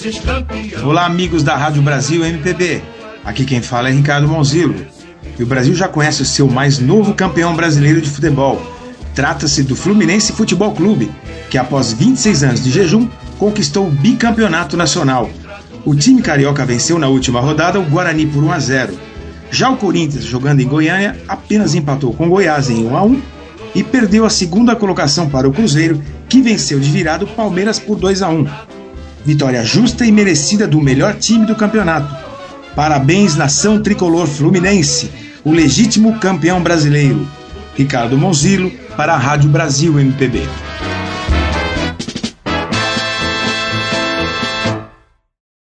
Olá, amigos da Rádio Brasil MPB. Aqui quem fala é Ricardo Monzilo. E o Brasil já conhece o seu mais novo campeão brasileiro de futebol. Trata-se do Fluminense Futebol Clube, que após 26 anos de jejum, conquistou o bicampeonato nacional. O time carioca venceu na última rodada o Guarani por 1-0. Já o Corinthians, jogando em Goiânia, apenas empatou com o Goiás em 1-1 e perdeu a segunda colocação para o Cruzeiro, que venceu de virada o Palmeiras por 2-1. Vitória justa e merecida do melhor time do campeonato. Parabéns, nação tricolor fluminense, o legítimo campeão brasileiro. Ricardo Monzilo, para a Rádio Brasil MPB.